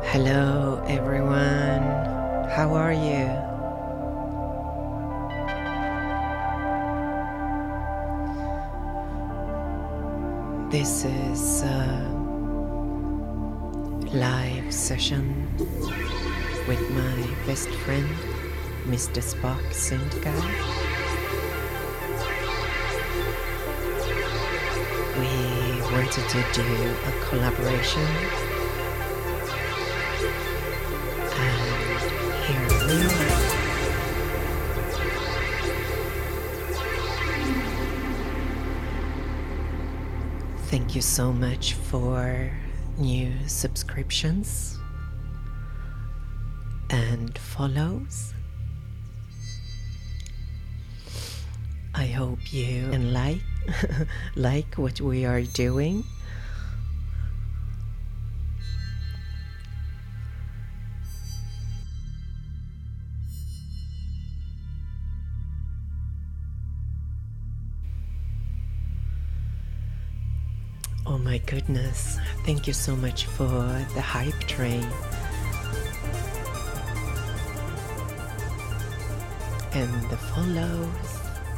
Hello, everyone. How are you? This is a live session with my best friend, Mr. Spock Synthguy. We wanted to do a collaboration. Here we are. Thank you so much for new subscriptions and follows. I hope you and like what we are doing. Oh my goodness, thank you so much for the hype train. And the follows.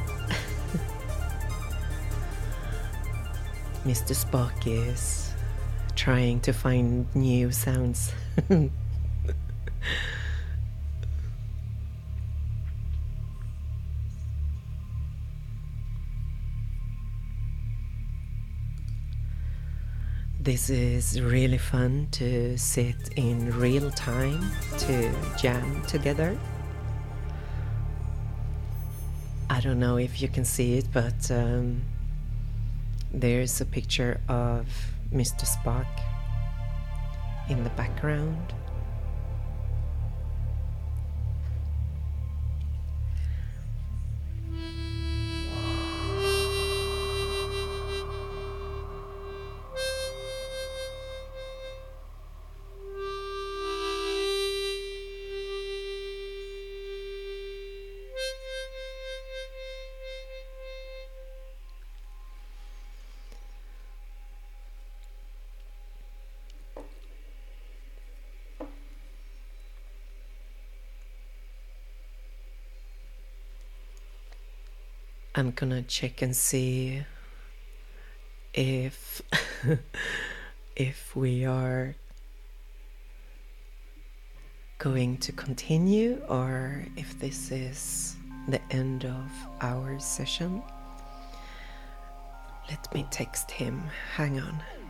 Mr. Spock is trying to find new sounds. This is really fun to sit in real time to jam together. I don't know if you can see it, but there's a picture of Mr. Spock in the background. I'm gonna check and see if if we are going to continue or if this is the end of our session. Let me text him. Hang on.